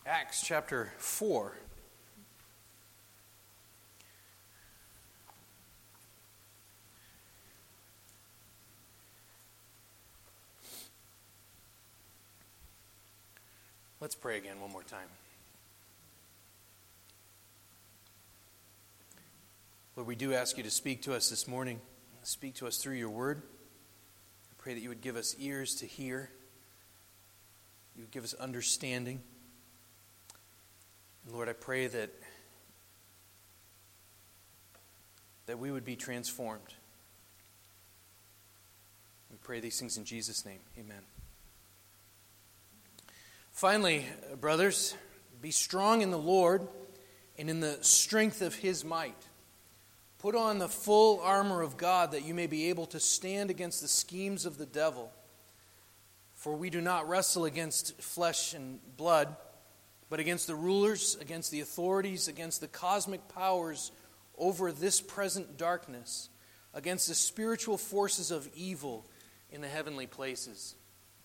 Acts chapter 4. Let's pray again one more time. Lord, we do ask you to speak to us this morning. Speak to us through your word. I pray that you would give us ears to hear. You would give us understanding. And Lord, I pray that we would be transformed. We pray these things in Jesus' name. Amen. Finally, brothers, be strong in the Lord and in the strength of his might. Put on the full armor of God that you may be able to stand against the schemes of the devil. For we do not wrestle against flesh and blood, but against the rulers, against the authorities, against the cosmic powers over this present darkness, against the spiritual forces of evil in the heavenly places.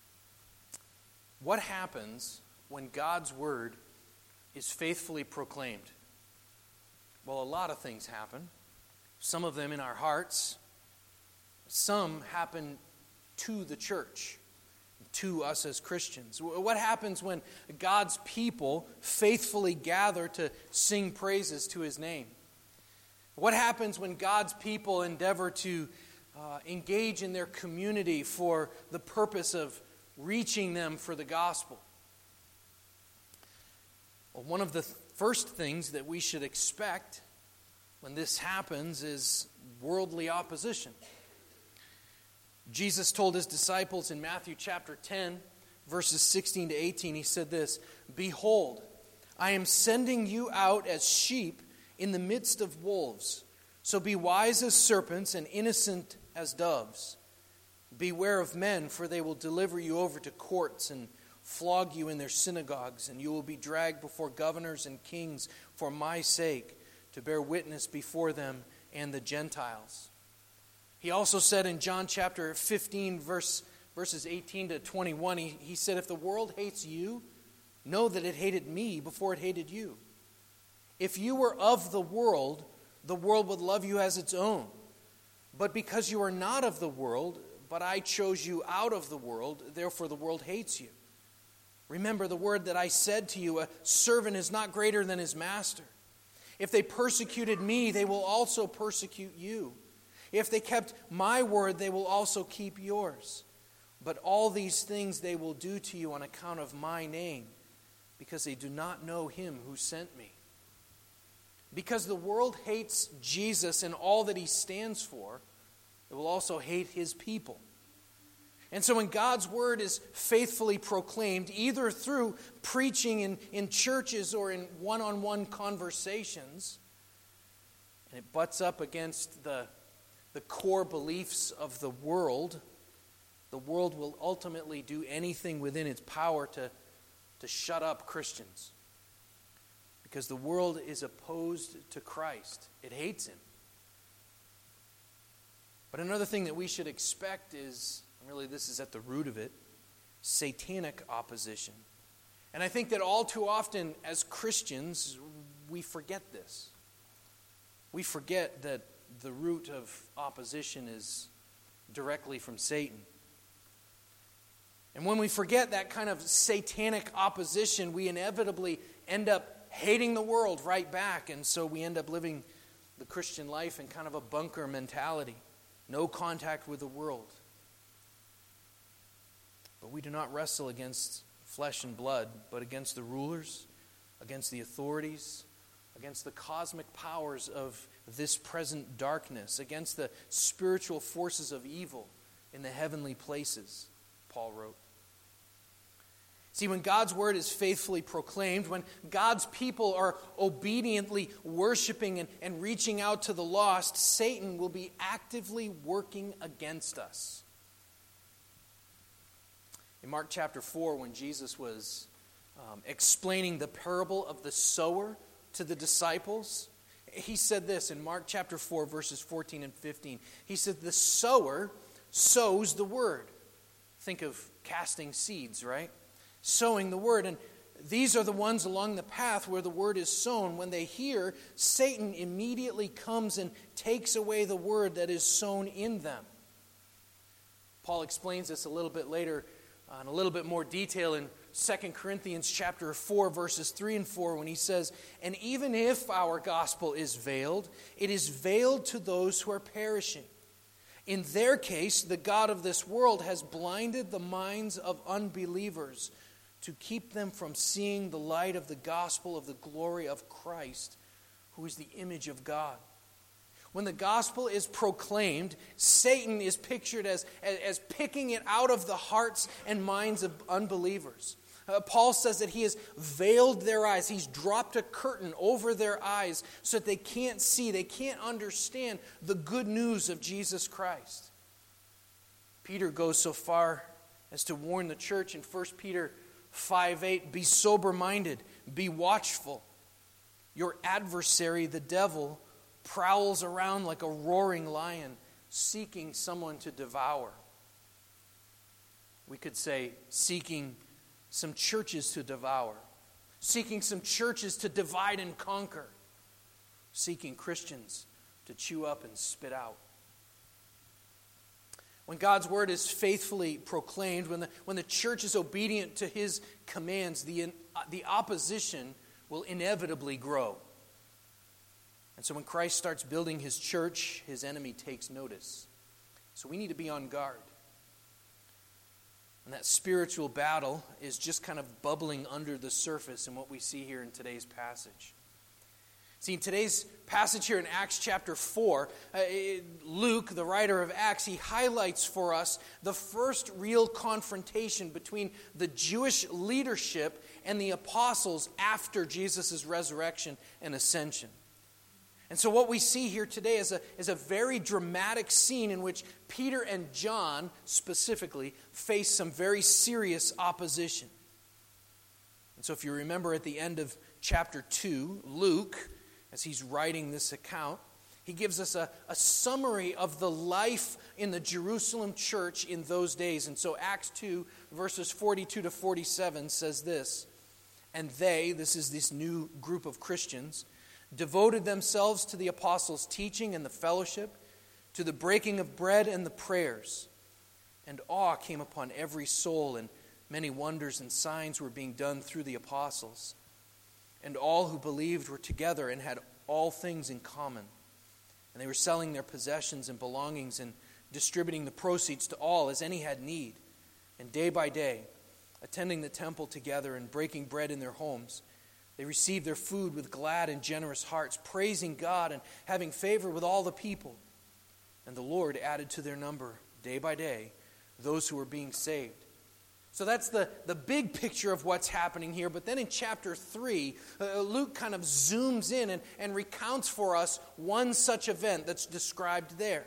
What happens when God's word is faithfully proclaimed? Well, a lot of things happen. Some of them in our hearts. Some happen to the church, to us as Christians. What happens when God's people faithfully gather to sing praises to his name? What happens when God's people endeavor to engage in their community for the purpose of reaching them for the gospel? Well, one of the first things that we should expect when this happens is worldly opposition. Jesus told his disciples in Matthew chapter 10, verses 16 to 18, he said this, "Behold, I am sending you out as sheep in the midst of wolves. So be wise as serpents and innocent as doves. Beware of men, for they will deliver you over to courts and flog you in their synagogues, and you will be dragged before governors and kings for my sake, to bear witness before them and the Gentiles." He also said in John chapter 15, verses 18 to 21, he said, "If the world hates you, know that it hated me before it hated you. If you were of the world would love you as its own. But because you are not of the world, but I chose you out of the world, therefore the world hates you. Remember the word that I said to you, a servant is not greater than his master. If they persecuted me, they will also persecute you. If they kept my word, they will also keep yours. But all these things they will do to you on account of my name, because they do not know him who sent me." Because the world hates Jesus and all that he stands for, it will also hate his people. And so when God's word is faithfully proclaimed, either through preaching in churches or in one-on-one conversations, and it butts up against the core beliefs of the world will ultimately do anything within its power to shut up Christians. Because the world is opposed to Christ. It hates him. But another thing that we should expect is, really this is at the root of it, satanic opposition. And I think that all too often as Christians, we forget this. We forget that the root of opposition is directly from Satan. And when we forget that kind of satanic opposition, we inevitably end up hating the world right back. And so we end up living the Christian life in kind of a bunker mentality. No contact with the world. But we do not wrestle against flesh and blood, but against the rulers, against the authorities, against the cosmic powers of this present darkness, against the spiritual forces of evil in the heavenly places, Paul wrote. See, when God's word is faithfully proclaimed, when God's people are obediently worshiping and reaching out to the lost, Satan will be actively working against us. In Mark chapter 4, when Jesus was explaining the parable of the sower to the disciples, he said this in Mark chapter 4, verses 14 and 15. He said, "The sower sows the word." Think of casting seeds, right? Sowing the word. And These are the ones along the path where the word is sown. When they hear, Satan immediately comes and takes away the word that is sown in them. Paul explains this a little bit later in a little bit more detail in 2 Corinthians chapter 4, verses 3 and 4, when he says, "And even if our gospel is veiled, it is veiled to those who are perishing. In their case, the God of this world has blinded the minds of unbelievers to keep them from seeing the light of the gospel of the glory of Christ, who is the image of God." When the gospel is proclaimed, Satan is pictured as picking it out of the hearts and minds of unbelievers. Paul says that he has veiled their eyes. He's dropped a curtain over their eyes so that they can't see, they can't understand the good news of Jesus Christ. Peter goes so far as to warn the church in 1 Peter 5:8, "Be sober-minded, be watchful. Your adversary, the devil, prowls around like a roaring lion, seeking someone to devour." We could say seeking some churches to devour, seeking some churches to divide and conquer, seeking Christians to chew up and spit out. When God's word is faithfully proclaimed, when the church is obedient to his commands, the opposition will inevitably grow. And so when Christ starts building his church, his enemy takes notice. So we need to be on guard. And that spiritual battle is just kind of bubbling under the surface in what we see here in today's passage. See, in today's passage here in Acts chapter 4, Luke, the writer of Acts, he highlights for us the first real confrontation between the Jewish leadership and the apostles after Jesus' resurrection and ascension. And so what we see here today is a very dramatic scene in which Peter and John specifically face some very serious opposition. And so if you remember at the end of chapter 2, Luke, as he's writing this account, he gives us a summary of the life in the Jerusalem church in those days. And so Acts 2, verses 42 to 47 says this, "And they," this is this new group of Christians, "devoted themselves to the apostles' teaching and the fellowship, to the breaking of bread and the prayers. And awe came upon every soul, and many wonders and signs were being done through the apostles. And all who believed were together and had all things in common. And they were selling their possessions and belongings and distributing the proceeds to all as any had need. And day by day, attending the temple together and breaking bread in their homes, they received their food with glad and generous hearts, praising God and having favor with all the people. And the Lord added to their number, day by day, those who were being saved." So that's the big picture of what's happening here. But then in chapter 3, Luke kind of zooms in and recounts for us one such event that's described there.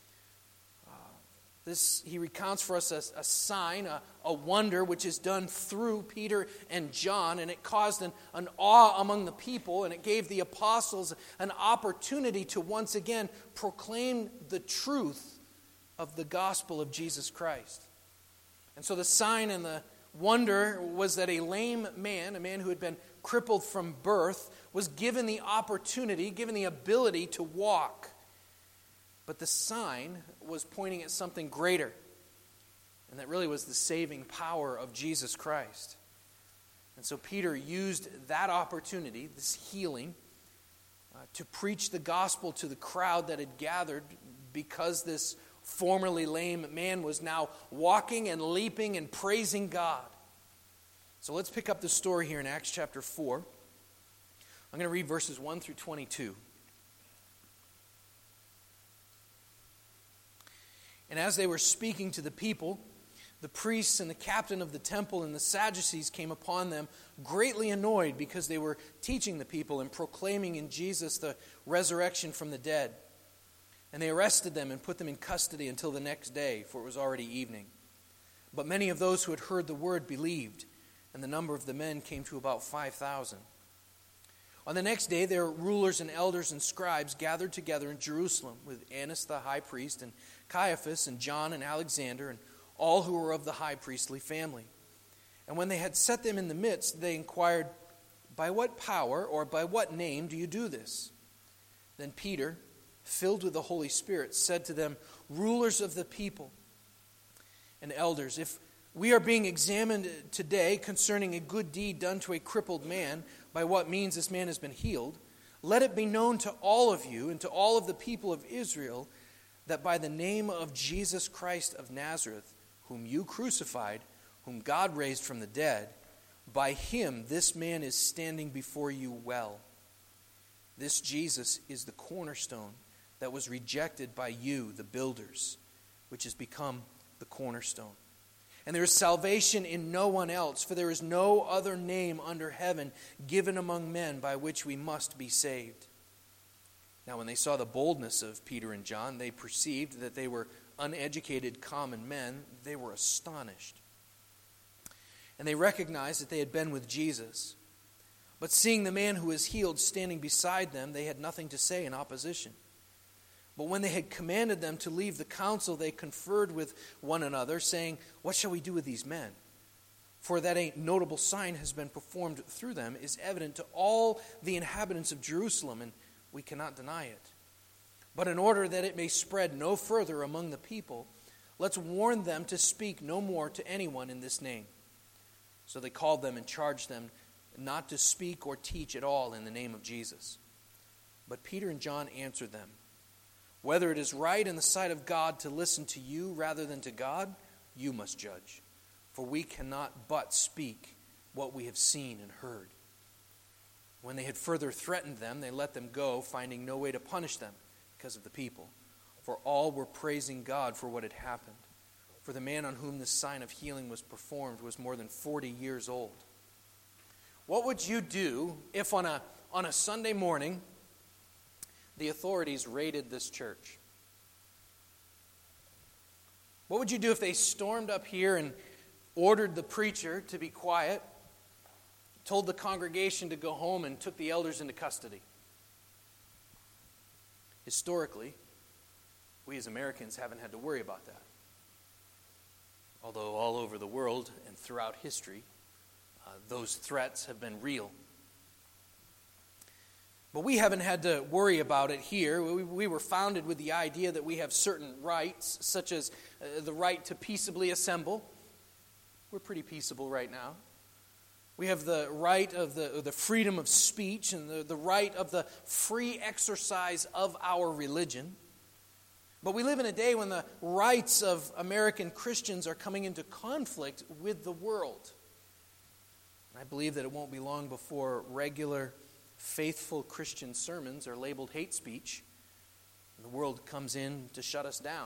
He recounts for us a sign, a wonder, which is done through Peter and John, and it caused an awe among the people, and it gave the apostles an opportunity to once again proclaim the truth of the gospel of Jesus Christ. And so the sign and the wonder was that a lame man, a man who had been crippled from birth, was given the opportunity, given the ability to walk. But the sign was pointing at something greater, and that really was the saving power of Jesus Christ. And so Peter used that opportunity, this healing, to preach the gospel to the crowd that had gathered because this formerly lame man was now walking and leaping and praising God. So let's pick up the story here in Acts chapter 4. I'm going to read verses 1 through 22. "And as they were speaking to the people, the priests and the captain of the temple and the Sadducees came upon them, greatly annoyed because they were teaching the people and proclaiming in Jesus the resurrection from the dead. And they arrested them and put them in custody until the next day, for it was already evening. But many of those who had heard the word believed, and the number of the men came to about 5,000. On the next day, their rulers and elders and scribes gathered together in Jerusalem with Annas the high priest and Caiaphas and John and Alexander and all who were of the high priestly family. And when they had set them in the midst, they inquired, "By what power or by what name do you do this?" Then Peter, filled with the Holy Spirit, said to them, "Rulers of the people and elders, if we are being examined today concerning a good deed done to a crippled man, by what means this man has been healed, let it be known to all of you and to all of the people of Israel that by the name of Jesus Christ of Nazareth, whom you crucified, whom God raised from the dead, by him this man is standing before you well. This Jesus is the cornerstone that was rejected by you, the builders, which has become the cornerstone. And there is salvation in no one else, for there is no other name under heaven given among men by which we must be saved." Now when they saw the boldness of Peter and John, they perceived that they were uneducated common men. They were astonished. And they recognized that they had been with Jesus. But seeing the man who was healed standing beside them, they had nothing to say in opposition. But when they had commanded them to leave the council, they conferred with one another, saying, "What shall we do with these men? For that a notable sign has been performed through them is evident to all the inhabitants of Jerusalem, and we cannot deny it. But in order that it may spread no further among the people, let's warn them to speak no more to anyone in this name." So they called them and charged them not to speak or teach at all in the name of Jesus. But Peter and John answered them, "Whether it is right in the sight of God to listen to you rather than to God, you must judge. For we cannot but speak what we have seen and heard." When they had further threatened them, they let them go, finding no way to punish them because of the people. For all were praising God for what had happened. For the man on whom this sign of healing was performed was more than 40 years old. What would you do if on a Sunday morning the authorities raided this church? What would you do if they stormed up here and ordered the preacher to be quiet, told the congregation to go home, and took the elders into custody? Historically, we as Americans haven't had to worry about that. Although all over the world and throughout history, those threats have been real. But we haven't had to worry about it here. We were founded with the idea that we have certain rights, such as the right to peaceably assemble. We're pretty peaceable right now. We have the right of the freedom of speech and the right of the free exercise of our religion. But we live in a day when the rights of American Christians are coming into conflict with the world. And I believe that it won't be long before regular, faithful Christian sermons are labeled hate speech, and the world comes in to shut us down.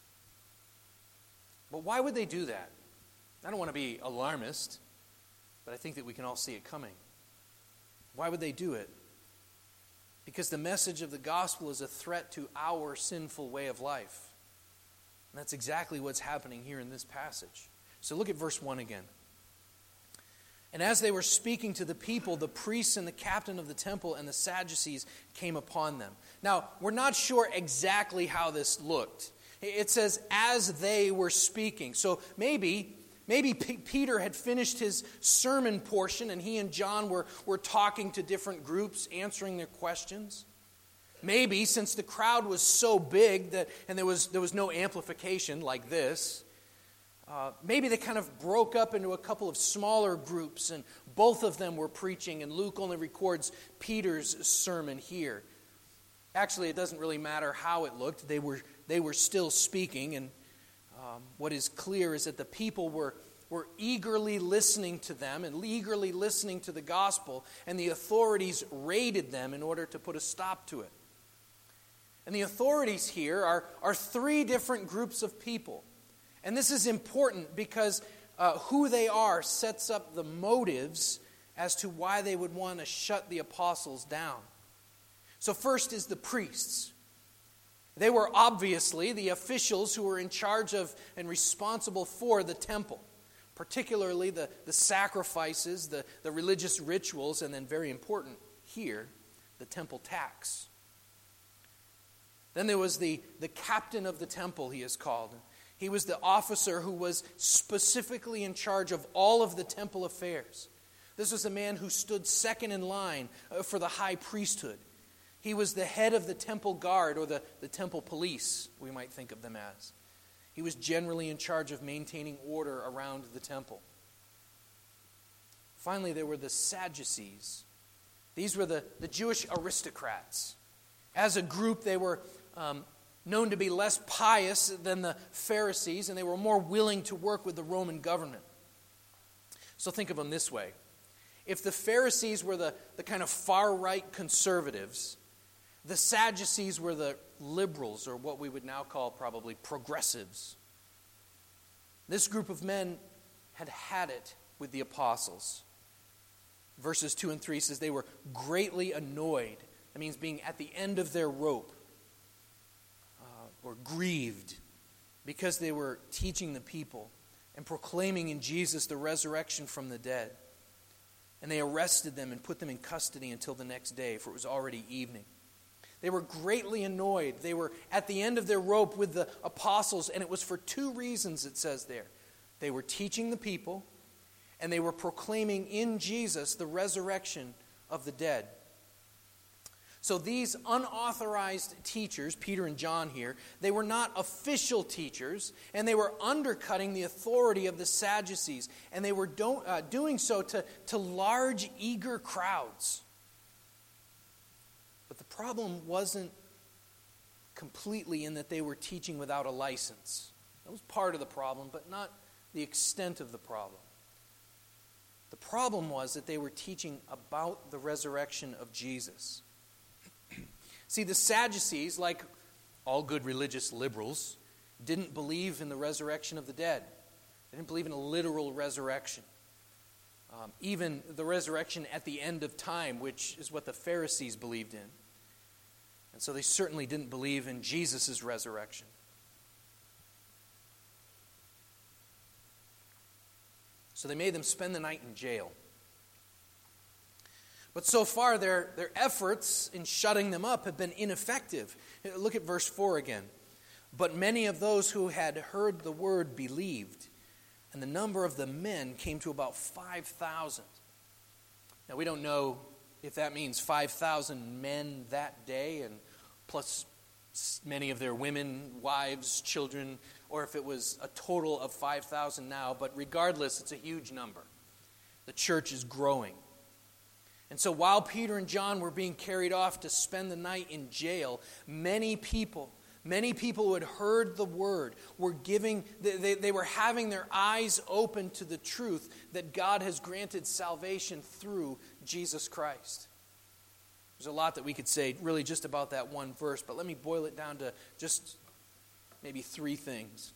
But why would they do that? I don't want to be alarmist, but I think that we can all see it coming. Why would they do it? Because the message of the gospel is a threat to our sinful way of life. And that's exactly what's happening here in this passage. So look at verse 1 again. "And as they were speaking to the people, the priests and the captain of the temple and the Sadducees came upon them." Now, we're not sure exactly how this looked. It says, "as they were speaking." So maybe Peter had finished his sermon portion and he and John were talking to different groups, answering their questions. Maybe, since the crowd was so big and there was no amplification like this, maybe they kind of broke up into a couple of smaller groups and both of them were preaching, and Luke only records Peter's sermon here. Actually, it doesn't really matter how it looked. They were still speaking, and what is clear is that the people were eagerly listening to them and eagerly listening to the gospel, and the authorities raided them in order to put a stop to it. And the authorities here are three different groups of people. And this is important because who they are sets up the motives as to why they would want to shut the apostles down. So first is the priests. They were obviously the officials who were in charge of and responsible for the temple, particularly the sacrifices, the religious rituals, and then very important here, the temple tax. Then there was the captain of the temple, he is called. He was the officer who was specifically in charge of all of the temple affairs. This was a man who stood second in line for the high priesthood. He was the head of the temple guard, or the temple police, we might think of them as. He was generally in charge of maintaining order around the temple. Finally, there were the Sadducees. These were the Jewish aristocrats. As a group, they were known to be less pious than the Pharisees, and they were more willing to work with the Roman government. So think of them this way. If the Pharisees were the kind of far-right conservatives, the Sadducees were the liberals, or what we would now call probably progressives. This group of men had it with the apostles. Verses 2 and 3 says they were greatly annoyed. That means being at the end of their rope, or grieved, because they were teaching the people and proclaiming in Jesus the resurrection from the dead. And they arrested them and put them in custody until the next day, for it was already evening. They were greatly annoyed. They were at the end of their rope with the apostles, and it was for two reasons, it says there. They were teaching the people, and they were proclaiming in Jesus the resurrection of the dead. So these unauthorized teachers, Peter and John here, they were not official teachers, and they were undercutting the authority of the Sadducees, and they were doing so to large, eager crowds. But the problem wasn't completely in that they were teaching without a license. That was part of the problem, but not the extent of the problem. The problem was that they were teaching about the resurrection of Jesus. See, the Sadducees, like all good religious liberals, didn't believe in the resurrection of the dead. They didn't believe in a literal resurrection. Even the resurrection at the end of time, which is what the Pharisees believed in. And so they certainly didn't believe in Jesus' resurrection. So they made them spend the night in jail. But so far, their efforts in shutting them up have been ineffective. Look at verse 4 again. But many of those who had heard the word believed, and the number of the men came to about 5,000. Now, we don't know if that means 5,000 men that day, and plus many of their women, wives, children, or if it was a total of 5,000 now. But regardless, it's a huge number. The church is growing. And so while Peter and John were being carried off to spend the night in jail, many people who had heard the word were they were having their eyes open to the truth that God has granted salvation through Jesus Christ. There's a lot that we could say really just about that one verse, but let me boil it down to just maybe three things.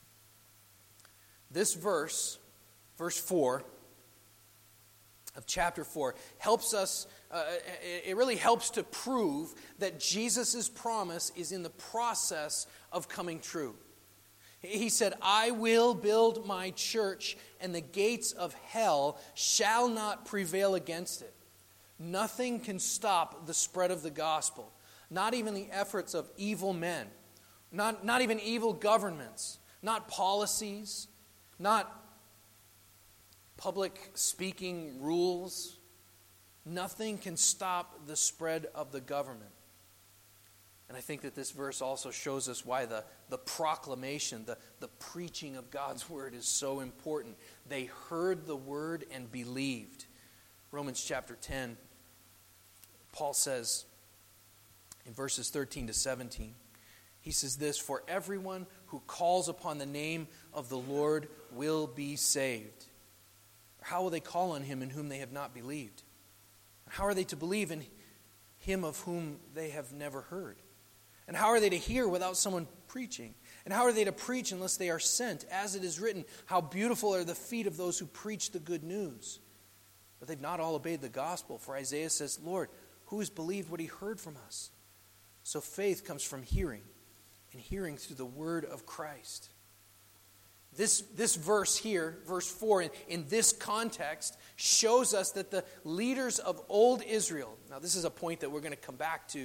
This verse 4, of chapter 4 helps us, it really helps to prove that Jesus' promise is in the process of coming true. He said, I will build my church, and the gates of hell shall not prevail against it. Nothing can stop the spread of the gospel, not even the efforts of evil men, not even evil governments, not policies, not public speaking rules. Nothing can stop the spread of the government. And I think that this verse also shows us why the proclamation, the preaching of God's word is so important. They heard the word and believed. Romans chapter 10, Paul says in verses 13 to 17, he says this, for everyone who calls upon the name of the Lord will be saved. How will they call on him in whom they have not believed? How are they to believe in him of whom they have never heard? And how are they to hear without someone preaching? And how are they to preach unless they are sent? As it is written, how beautiful are the feet of those who preach the good news. But they've not all obeyed the gospel. For Isaiah says, Lord, who has believed what he heard from us? So faith comes from hearing, and hearing through the word of Christ. This verse here, verse 4, in this context, shows us that the leaders of old Israel, now this is a point that we're going to come back to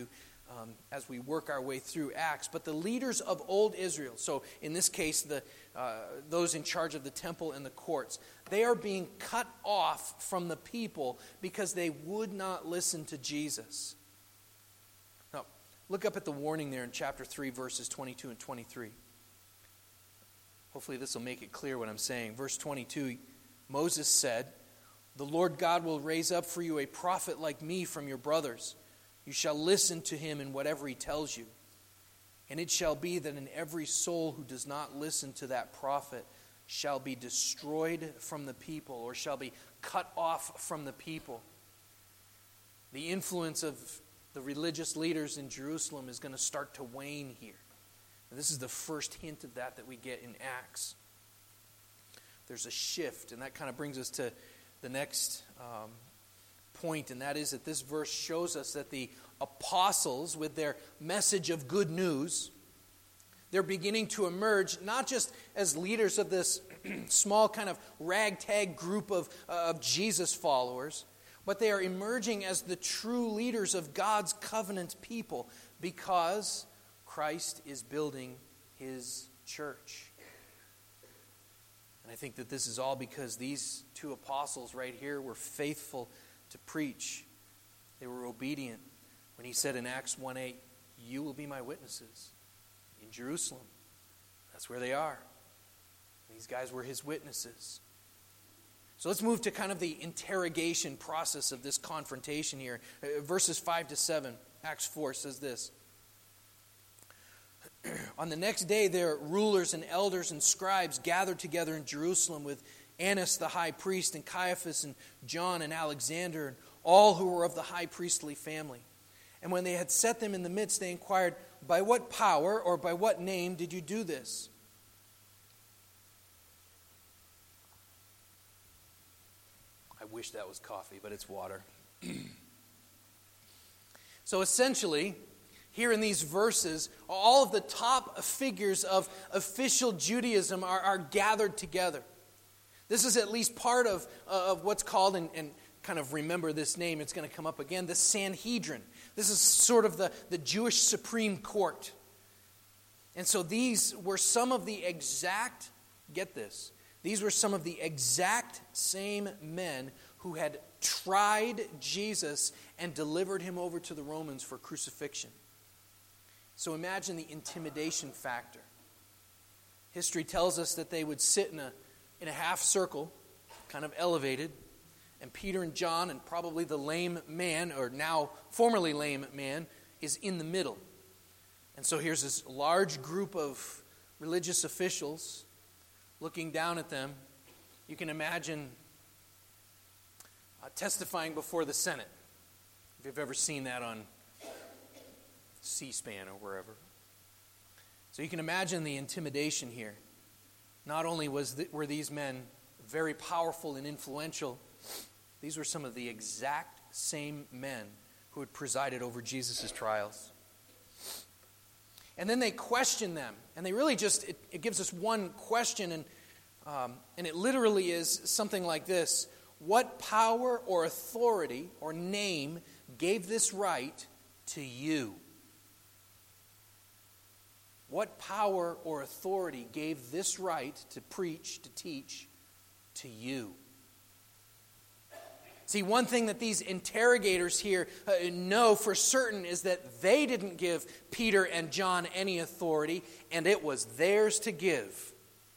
as we work our way through Acts. But the leaders of old Israel, so in this case, those in charge of the temple and the courts, they are being cut off from the people because they would not listen to Jesus. Now, look up at the warning there in chapter 3, verses 22 and 23. Hopefully this will make it clear what I'm saying. Verse 22, Moses said, "The Lord God will raise up for you a prophet like me from your brothers. You shall listen to him in whatever he tells you. And it shall be that in every soul who does not listen to that prophet shall be destroyed from the people," or shall be cut off from the people. The influence of the religious leaders in Jerusalem is going to start to wane here. And this is the first hint of that we get in Acts. There's a shift, and that kind of brings us to the next point, and that is that this verse shows us that the apostles, with their message of good news, they're beginning to emerge not just as leaders of this small kind of ragtag group of Jesus followers, but they are emerging as the true leaders of God's covenant people because Christ is building his church. And I think that this is all because these two apostles right here were faithful to preach. They were obedient when he said in Acts 1:8, "You will be my witnesses in Jerusalem." That's where they are. These guys were his witnesses. So let's move to kind of the interrogation process of this confrontation here. Verses 5 to 7, Acts 4 says this. "On the next day, their rulers and elders and scribes gathered together in Jerusalem with Annas the high priest and Caiaphas and John and Alexander and all who were of the high priestly family. And when they had set them in the midst, they inquired, 'By what power or by what name did you do this?' I wish that was coffee, but it's water. So essentially, here in these verses, all of the top figures of official Judaism are gathered together. This is at least part of what's called, and kind of remember this name, it's going to come up again, the Sanhedrin. This is sort of the Jewish Supreme Court. And so these were some of the exact, get this, these were some of the exact same men who had tried Jesus and delivered him over to the Romans for crucifixion. So imagine the intimidation factor. History tells us that they would sit in a half circle, kind of elevated, and Peter and John and probably the lame man, or now formerly lame man, is in the middle. And so here's this large group of religious officials looking down at them. You can imagine testifying before the Senate, if you've ever seen that on C-SPAN or wherever. So you can imagine the intimidation here. Not only were these men very powerful and influential, these were some of the exact same men who had presided over Jesus' trials. And then they question them. And they really just, it gives us one question, and it literally is something like this. What power or authority or name gave this right to you? What power or authority gave this right to preach, to teach, to you? See, one thing that these interrogators here know for certain is that they didn't give Peter and John any authority, and it was theirs to give.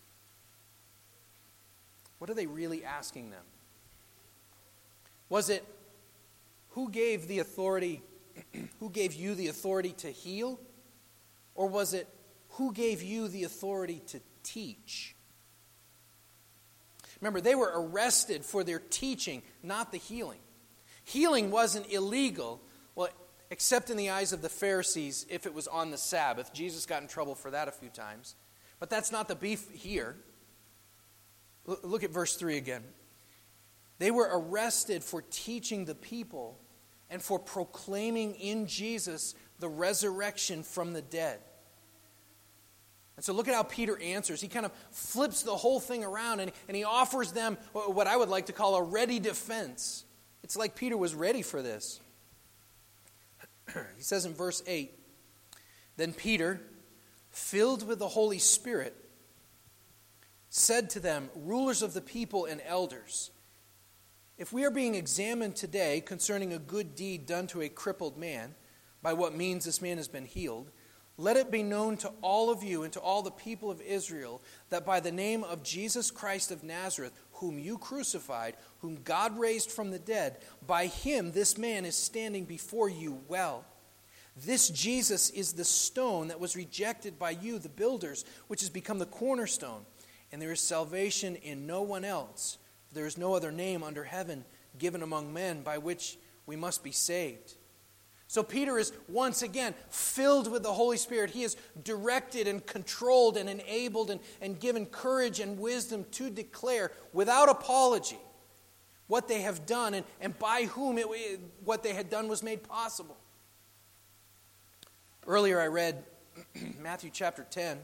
What are they really asking them? Was it, who gave the authority, who gave you the authority to heal? Or was it, who gave you the authority to teach? Remember, they were arrested for their teaching, not the healing. Healing wasn't illegal, well, except in the eyes of the Pharisees if it was on the Sabbath. Jesus got in trouble for that a few times. But that's not the beef here. Look at verse 3 again. They were arrested for teaching the people and for proclaiming in Jesus the resurrection from the dead. And so look at how Peter answers. He kind of flips the whole thing around and he offers them what I would like to call a ready defense. It's like Peter was ready for this. He says in verse 8, "Then Peter, filled with the Holy Spirit, said to them, 'Rulers of the people and elders, if we are being examined today concerning a good deed done to a crippled man, by what means this man has been healed, let it be known to all of you and to all the people of Israel that by the name of Jesus Christ of Nazareth, whom you crucified, whom God raised from the dead, by him this man is standing before you well. This Jesus is the stone that was rejected by you, the builders, which has become the cornerstone. And there is salvation in no one else. For there is no other name under heaven given among men by which we must be saved.'" So Peter is once again filled with the Holy Spirit. He is directed and controlled and enabled and given courage and wisdom to declare without apology what they have done and by whom what they had done was made possible. Earlier I read Matthew chapter 10,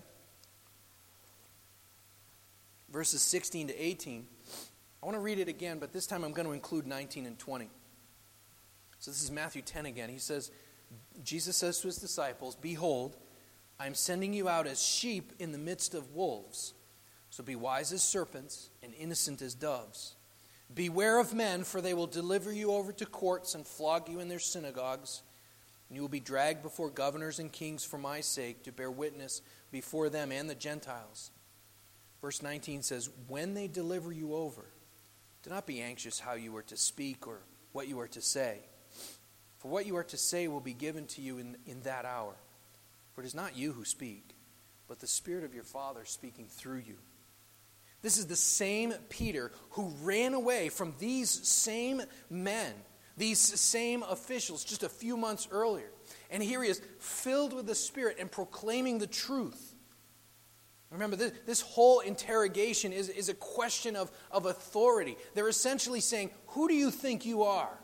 verses 16 to 18. I want to read it again, but this time I'm going to include 19 and 20. So this is Matthew 10 again. He says, Jesus says to his disciples, "Behold, I am sending you out as sheep in the midst of wolves. So be wise as serpents and innocent as doves. Beware of men, for they will deliver you over to courts and flog you in their synagogues. And you will be dragged before governors and kings for my sake to bear witness before them and the Gentiles." Verse 19 says, "When they deliver you over, do not be anxious how you are to speak or what you are to say. For what you are to say will be given to you in that hour. For it is not you who speak, but the Spirit of your Father speaking through you." This is the same Peter who ran away from these same men, these same officials, just a few months earlier. And here he is, filled with the Spirit and proclaiming the truth. Remember, this whole interrogation is a question of authority. They're essentially saying, "Who do you think you are?"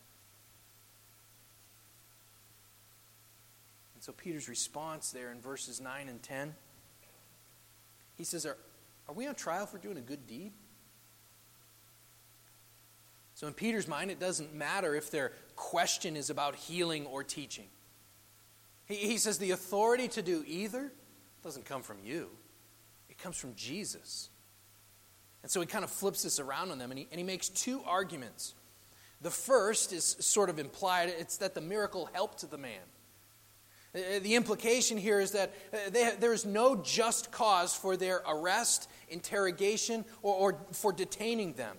And so Peter's response there in verses 9 and 10, he says, Are we on trial for doing a good deed? So in Peter's mind, it doesn't matter if their question is about healing or teaching. He says the authority to do either doesn't come from you. It comes from Jesus. And so he kind of flips this around on them, and he makes two arguments. The first is sort of implied. It's that the miracle helped the man. The implication here is that there is no just cause for their arrest, interrogation, or for detaining them.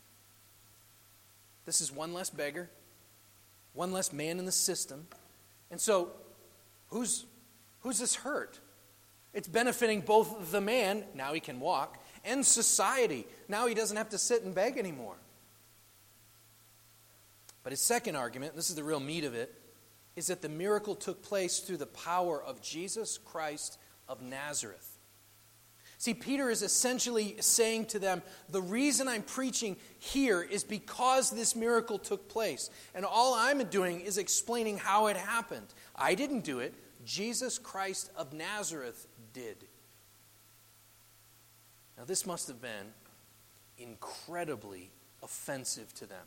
This is one less beggar, one less man in the system. And so, who's this hurt? It's benefiting both the man, now he can walk, and society. Now he doesn't have to sit and beg anymore. But his second argument, this is the real meat of it, is that the miracle took place through the power of Jesus Christ of Nazareth. See, Peter is essentially saying to them, the reason I'm preaching here is because this miracle took place. And all I'm doing is explaining how it happened. I didn't do it. Jesus Christ of Nazareth did. Now, this must have been incredibly offensive to them.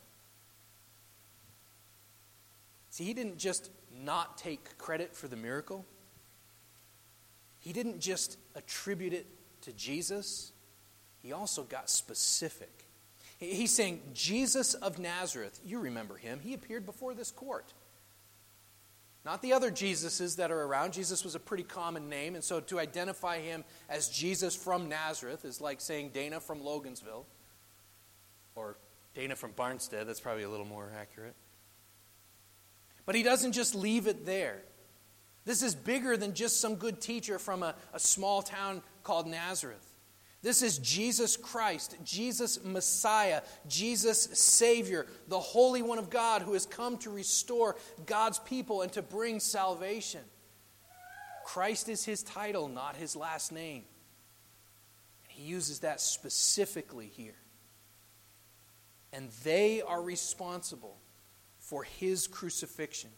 See, he didn't just not take credit for the miracle. He didn't just attribute it to Jesus. He also got specific. He's saying, Jesus of Nazareth, you remember him. He appeared before this court. Not the other Jesuses that are around. Jesus was a pretty common name, and so to identify him as Jesus from Nazareth is like saying Dana from Logansville, or Dana from Barnstead. That's probably a little more accurate. But he doesn't just leave it there. This is bigger than just some good teacher from a small town called Nazareth. This is Jesus Christ, Jesus Messiah, Jesus Savior, the Holy One of God who has come to restore God's people and to bring salvation. Christ is his title, not his last name. And he uses that specifically here. And they are responsible for his crucifixion.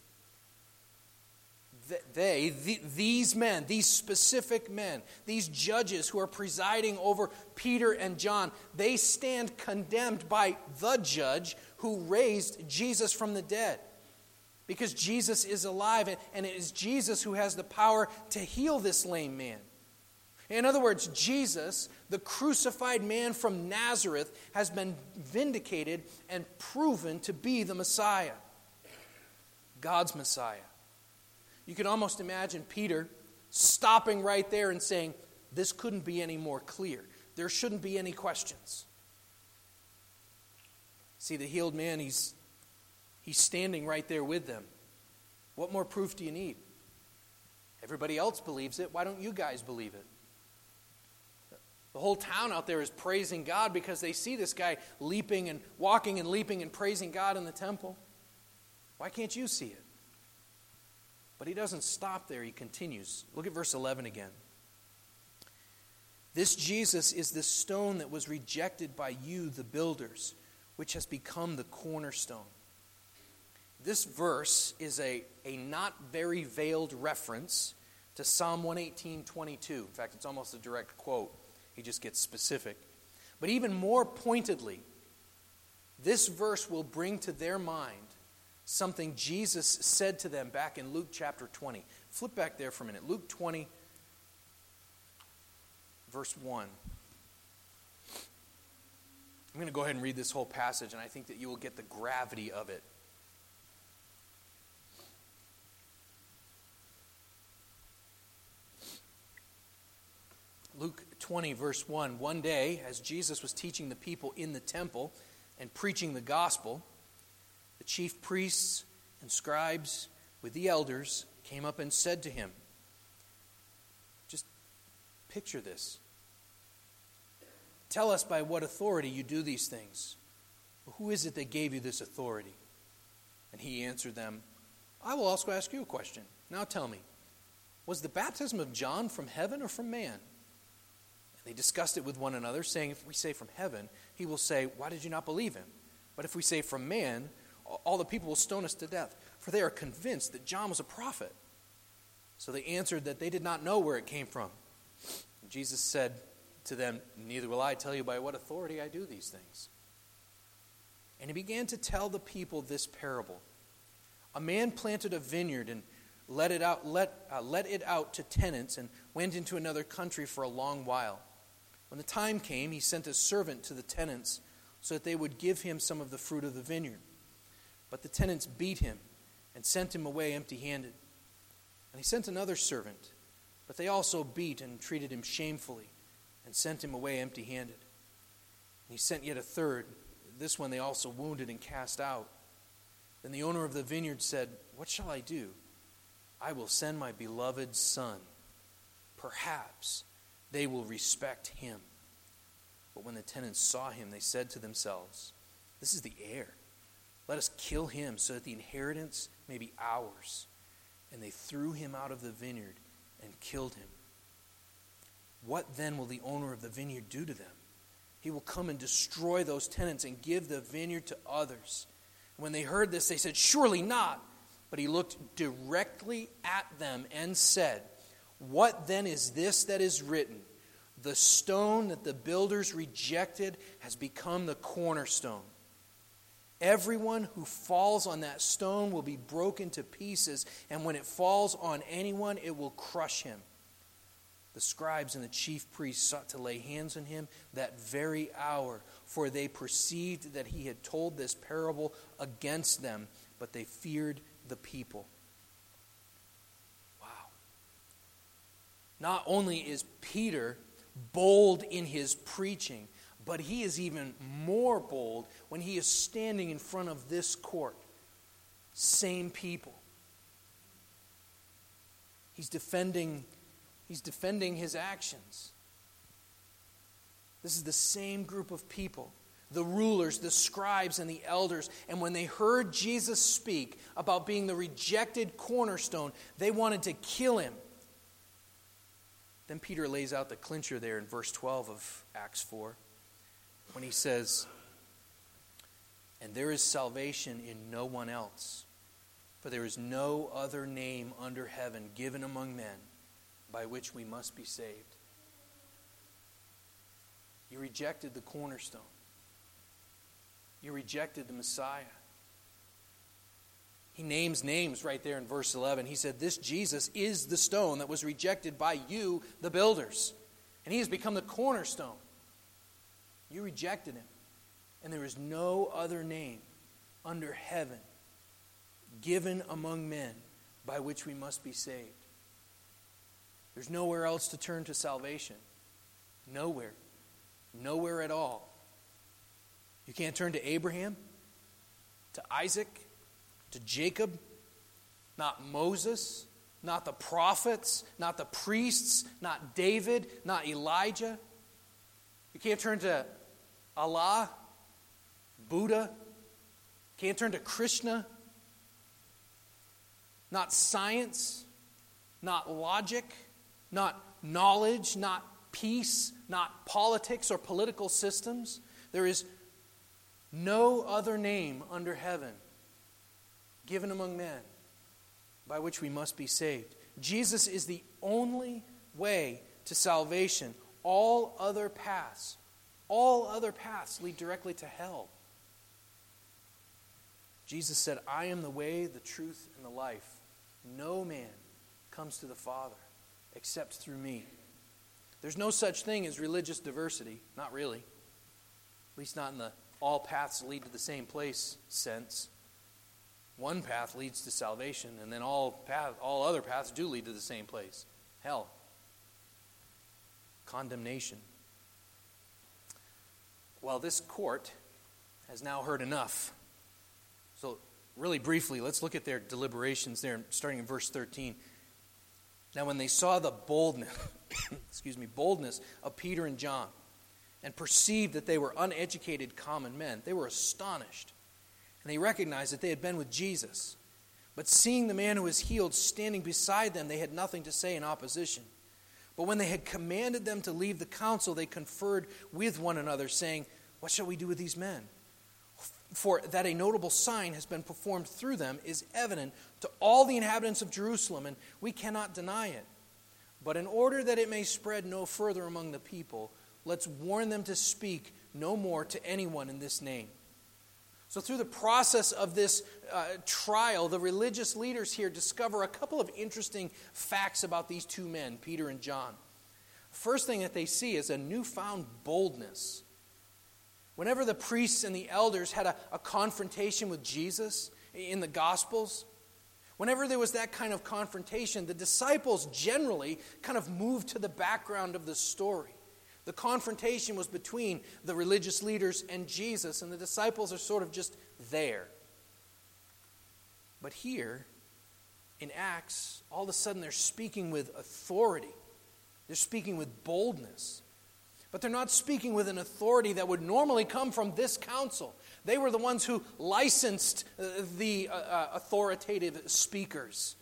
These men, these specific men, these judges who are presiding over Peter and John, they stand condemned by the judge who raised Jesus from the dead. because Jesus is alive, and it is Jesus who has the power to heal this lame man. In other words, Jesus, the crucified man from Nazareth, has been vindicated and proven to be the Messiah, God's Messiah. You can almost imagine Peter stopping right there and saying, this couldn't be any more clear. There shouldn't be any questions. See, the healed man, he's standing right there with them. What more proof do you need? Everybody else believes it. Why don't you guys believe it? The whole town out there is praising God because they see this guy leaping and walking and leaping and praising God in the temple. Why can't you see it? But he doesn't stop there. He continues. Look at verse 11 again. This Jesus is the stone that was rejected by you, the builders, which has become the cornerstone. This verse is a not very veiled reference to Psalm 118:22. In fact, it's almost a direct quote. He just gets specific. But even more pointedly, this verse will bring to their mind something Jesus said to them back in Luke chapter 20. Flip back there for a minute. Luke 20, verse 1. I'm going to go ahead and read this whole passage, and I think that you will get the gravity of it. Luke 20, verse 1. One day, as Jesus was teaching the people in the temple and preaching the gospel, the chief priests and scribes with the elders came up and said to him, just picture this. Tell us by what authority you do these things. Who is it that gave you this authority? And he answered them, I will also ask you a question. Now tell me, was the baptism of John from heaven or from man? And they discussed it with one another, saying, if we say from heaven, he will say, why did you not believe him? But if we say from man, all the people will stone us to death, for they are convinced that John was a prophet. So they answered that they did not know where it came from. And Jesus said to them, neither will I tell you by what authority I do these things. And he began to tell the people this parable. A man planted a vineyard and let it out to tenants and went into another country for a long while. When the time came, he sent a servant to the tenants so that they would give him some of the fruit of the vineyard. But the tenants beat him and sent him away empty-handed. And he sent another servant, but they also beat and treated him shamefully and sent him away empty-handed. And he sent yet a third. This one they also wounded and cast out. Then the owner of the vineyard said, what shall I do? I will send my beloved son. Perhaps they will respect him. But when the tenants saw him, they said to themselves, this is the heir. Let us kill him so that the inheritance may be ours. And they threw him out of the vineyard and killed him. What then will the owner of the vineyard do to them? He will come and destroy those tenants and give the vineyard to others. And when they heard this, they said, surely not. But he looked directly at them and said, what then is this that is written? The stone that the builders rejected has become the cornerstone. Everyone who falls on that stone will be broken to pieces, and when it falls on anyone, it will crush him. The scribes and the chief priests sought to lay hands on him that very hour, for they perceived that he had told this parable against them, but they feared the people. Wow. Not only is Peter bold in his preaching, but he is even more bold when he is standing in front of this court. Same people. He's defending his actions. This is the same group of people. The rulers, the scribes, and the elders. And when they heard Jesus speak about being the rejected cornerstone, they wanted to kill him. Then Peter lays out the clincher there in verse 12 of Acts 4. When he says, and there is salvation in no one else, for there is no other name under heaven given among men by which we must be saved. You rejected the cornerstone. You rejected the Messiah. He names names right there in verse 11. He said, this Jesus is the stone that was rejected by you, the builders. And he has become the cornerstone. You rejected him. And there is no other name under heaven given among men by which we must be saved. There's nowhere else to turn to salvation. Nowhere. Nowhere at all. You can't turn to Abraham, to Isaac, to Jacob, not Moses, not the prophets, not the priests, not David, not Elijah. You can't turn to Allah, Buddha. Can't turn to Krishna. Not science, not logic, not knowledge, not peace, not politics or political systems. There is no other name under heaven given among men by which we must be saved. Jesus is the only way to salvation. All other paths lead directly to hell. Jesus said, I am the way, the truth, and the life. No man comes to the Father except through me. There's no such thing as religious diversity. Not really. At least not in the all paths lead to the same place sense. One path leads to salvation, and then all other paths do lead to the same place. Hell. Condemnation. Well, this court has now heard enough. So, really briefly, let's look at their deliberations there, starting in verse 13. Now, when they saw the boldness of Peter and John, and perceived that they were uneducated common men, they were astonished. And they recognized that they had been with Jesus. But seeing the man who was healed standing beside them, they had nothing to say in opposition. But when they had commanded them to leave the council, they conferred with one another, saying, what shall we do with these men? For that a notable sign has been performed through them is evident to all the inhabitants of Jerusalem, and we cannot deny it. But in order that it may spread no further among the people, let's warn them to speak no more to anyone in this name. So through the process of this trial, the religious leaders here discover a couple of interesting facts about these two men, Peter and John. First thing that they see is a newfound boldness. Whenever the priests and the elders had a confrontation with Jesus in the Gospels, whenever there was that kind of confrontation, the disciples generally kind of moved to the background of the story. The confrontation was between the religious leaders and Jesus, and the disciples are sort of just there. But here, in Acts, all of a sudden they're speaking with authority. They're speaking with boldness. But they're not speaking with an authority that would normally come from this council. They were the ones who licensed the authoritative speakers.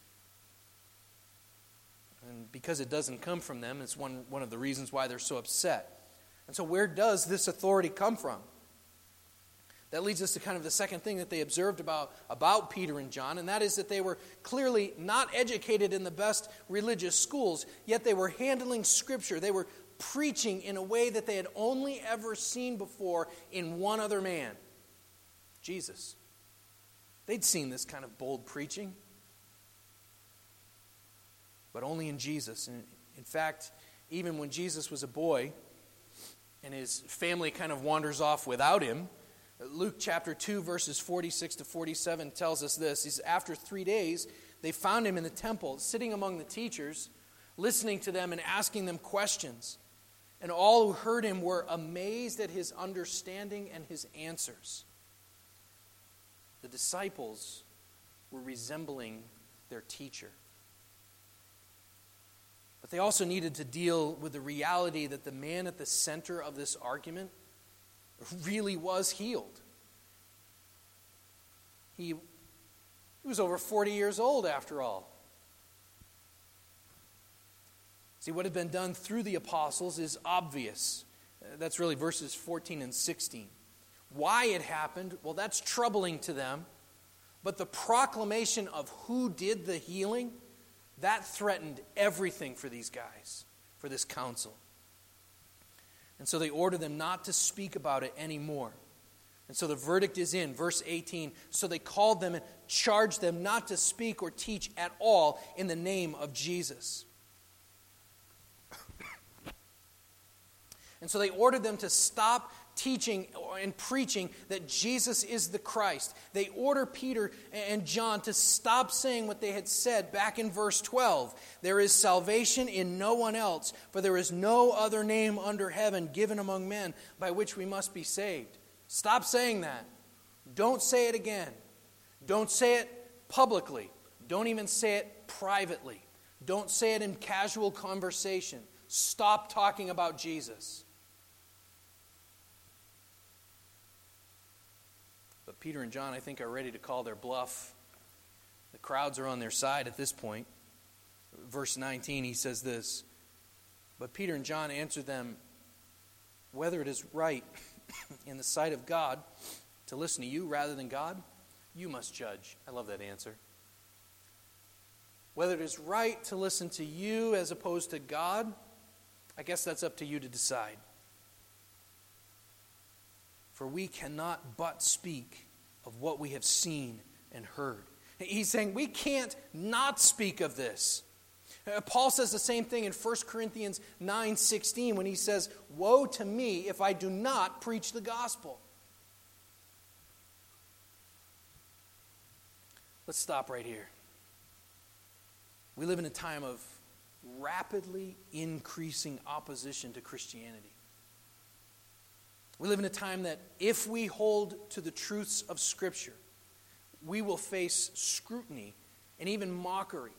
And because it doesn't come from them, it's one of the reasons why they're so upset. And so where does this authority come from? That leads us to kind of the second thing that they observed about Peter and John, and that is that they were clearly not educated in the best religious schools, yet they were handling Scripture. They were preaching in a way that they had only ever seen before in one other man, Jesus. They'd seen this kind of bold preaching, but only in Jesus. And in fact, even when Jesus was a boy and his family kind of wanders off without him, Luke chapter 2, verses 46 to 47 tells us this. He says, after 3 days, they found him in the temple, sitting among the teachers, listening to them and asking them questions. And all who heard him were amazed at his understanding and his answers. The disciples were resembling their teacher. But they also needed to deal with the reality that the man at the center of this argument really was healed. He was over 40 years old after all. See, what had been done through the apostles is obvious. That's really verses 14 and 16. Why it happened, well, that's troubling to them. But the proclamation of who did the healing, that threatened everything for these guys, for this council. And so they ordered them not to speak about it anymore. And so the verdict is in, verse 18. So they called them and charged them not to speak or teach at all in the name of Jesus. And so they ordered them to stop teaching and preaching that Jesus is the Christ. They order Peter and John to stop saying what they had said back in verse 12. There is salvation in no one else, for there is no other name under heaven given among men by which we must be saved. Stop saying that. Don't say it again. Don't say it publicly. Don't even say it privately. Don't say it in casual conversation. Stop talking about Jesus. But Peter and John, I think, are ready to call their bluff. The crowds are on their side at this point. Verse 19, he says this, but Peter and John answered them, whether it is right in the sight of God to listen to you rather than God, you must judge. I love that answer. Whether it is right to listen to you as opposed to God, I guess that's up to you to decide. For we cannot but speak of what we have seen and heard. He's saying we can't not speak of this. Paul says the same thing in 1 Corinthians 9:16 when he says, woe to me if I do not preach the gospel. Let's stop right here. We live in a time of rapidly increasing opposition to Christianity. We live in a time that if we hold to the truths of Scripture, we will face scrutiny and even mockery.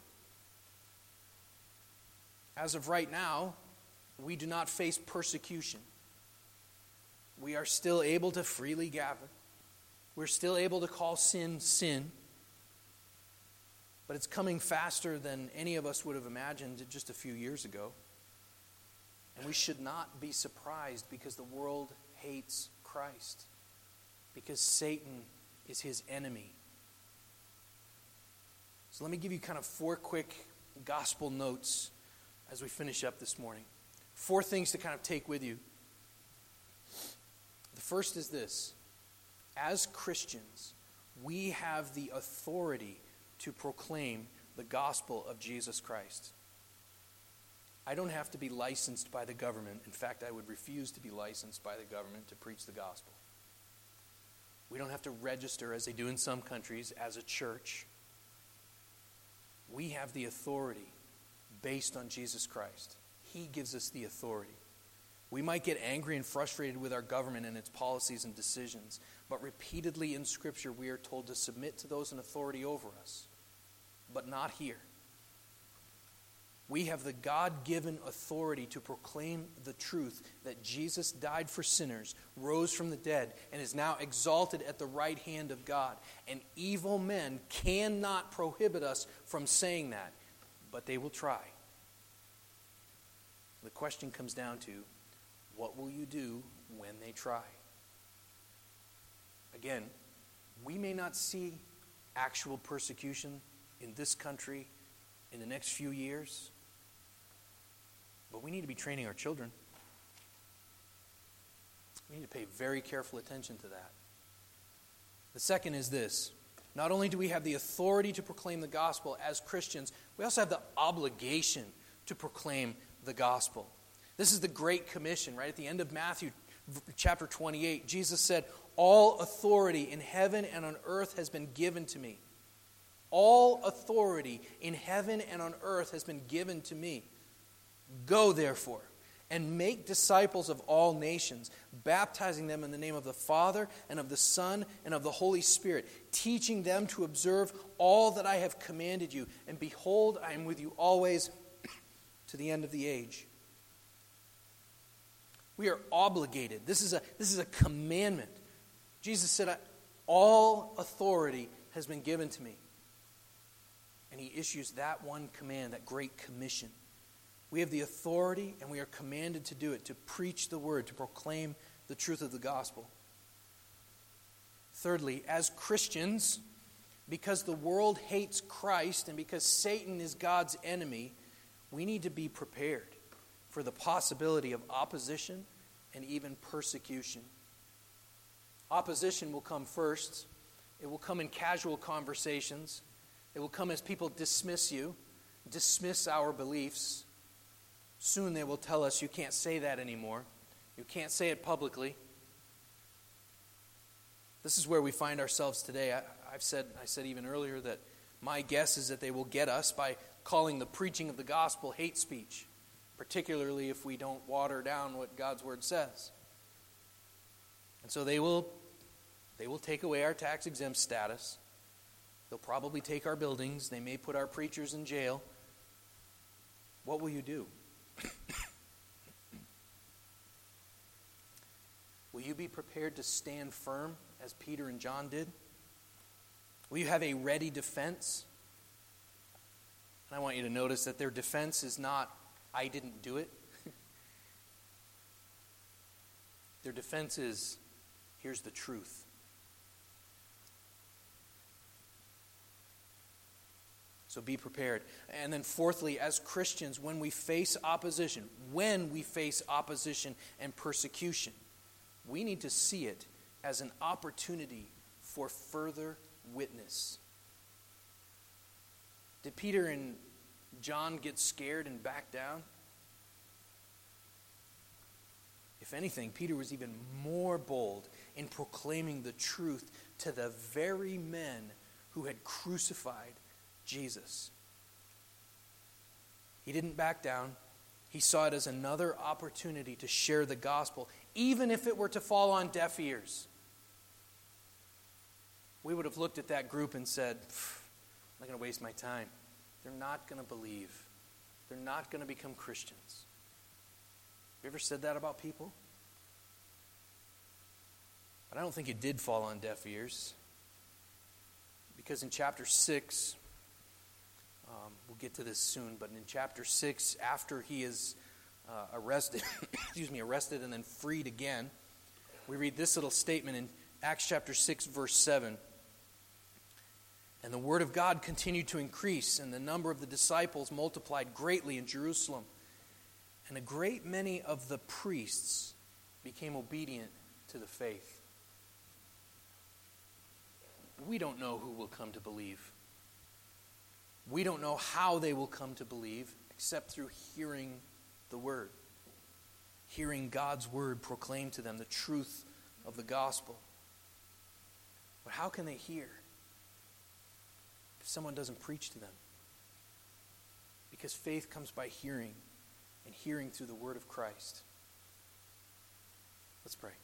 As of right now, we do not face persecution. We are still able to freely gather. We're still able to call sin, sin. But it's coming faster than any of us would have imagined just a few years ago. And we should not be surprised because the world hates Christ, because Satan is his enemy. So let me give you kind of 4 quick gospel notes as we finish up this morning. 4 things to kind of take with you. The first is this. As Christians, we have the authority to proclaim the gospel of Jesus Christ. I don't have to be licensed by the government. In fact, I would refuse to be licensed by the government to preach the gospel. We don't have to register, as they do in some countries, as a church. We have the authority based on Jesus Christ. He gives us the authority. We might get angry and frustrated with our government and its policies and decisions, but repeatedly in Scripture we are told to submit to those in authority over us, but not here. We have the God-given authority to proclaim the truth that Jesus died for sinners, rose from the dead, and is now exalted at the right hand of God. And evil men cannot prohibit us from saying that, but they will try. The question comes down to, what will you do when they try? Again, we may not see actual persecution in this country in the next few years, but we need to be training our children. We need to pay very careful attention to that. The second is this. Not only do we have the authority to proclaim the gospel as Christians, we also have the obligation to proclaim the gospel. This is the Great Commission, right? At the end of Matthew chapter 28, Jesus said, all authority in heaven and on earth has been given to me. All authority in heaven and on earth has been given to me. Go, therefore, and make disciples of all nations, baptizing them in the name of the Father and of the Son and of the Holy Spirit, teaching them to observe all that I have commanded you. And behold, I am with you always to the end of the age. We are obligated. This is a commandment. Jesus said, all authority has been given to me. And he issues that one command, that great commission. We have the authority and we are commanded to do it, to preach the word, to proclaim the truth of the gospel. Thirdly, as Christians, because the world hates Christ and because Satan is God's enemy, we need to be prepared for the possibility of opposition and even persecution. Opposition will come first. It will come in casual conversations. It will come as people dismiss you, dismiss our beliefs. Soon they will tell us, you can't say that anymore. You can't say it publicly. This is where we find ourselves today. I said even earlier that my guess is that they will get us by calling the preaching of the gospel hate speech, particularly if we don't water down what God's word says. And so they will take away our tax-exempt status. They'll probably take our buildings. They may put our preachers in jail. What will you do? Will you be prepared to stand firm as Peter and John did? Will you have a ready defense? And I want you to notice that their defense is not, I didn't do it. Their defense is, here's the truth. So be prepared. And then fourthly, as Christians, when we face opposition and persecution, we need to see it as an opportunity for further witness. Did Peter and John get scared and back down? If anything, Peter was even more bold in proclaiming the truth to the very men who had crucified Jesus. He didn't back down. He saw it as another opportunity to share the gospel, even if it were to fall on deaf ears. We would have looked at that group and said, I'm not going to waste my time. They're not going to believe. They're not going to become Christians. Have you ever said that about people? But I don't think it did fall on deaf ears. Because in chapter 6, we'll get to this soon, but in chapter 6, after he is arrested and then freed again, we read this little statement in Acts chapter 6, verse 7. And the word of God continued to increase, and the number of the disciples multiplied greatly in Jerusalem. And a great many of the priests became obedient to the faith. We don't know who will come to believe. We don't know how they will come to believe except through hearing the word. Hearing God's word proclaimed to them, the truth of the gospel. But how can they hear if someone doesn't preach to them? Because faith comes by hearing, and hearing through the word of Christ. Let's pray.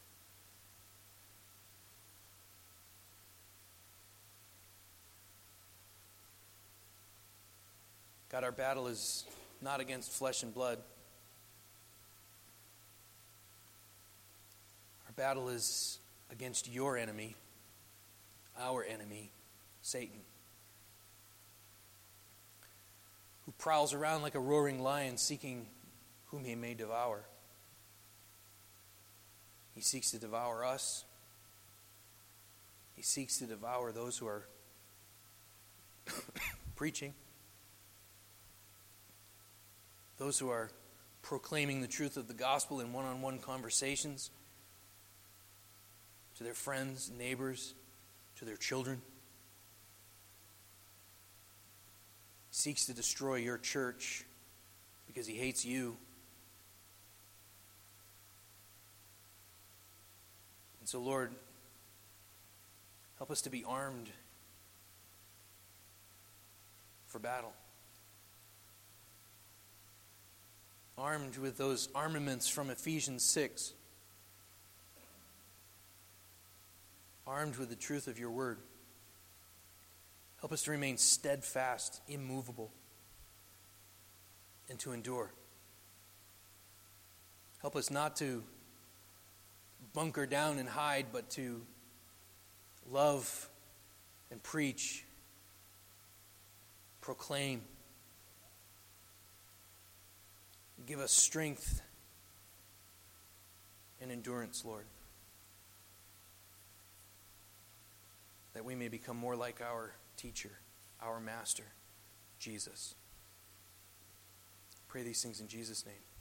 God, our battle is not against flesh and blood. Our battle is against your enemy, our enemy, Satan, who prowls around like a roaring lion seeking whom he may devour. He seeks to devour us. He seeks to devour those who are preaching. Those who are proclaiming the truth of the gospel in one-on-one conversations to their friends, neighbors, to their children. He seeks to destroy your church because he hates you. And so, Lord, help us to be armed for battle. Armed with those armaments from Ephesians 6. Armed with the truth of your word. Help us to remain steadfast, immovable, and to endure. Help us not to bunker down and hide, but to love and preach, proclaim. Give us strength and endurance, Lord, that we may become more like our teacher, our master, Jesus. Pray these things in Jesus' name.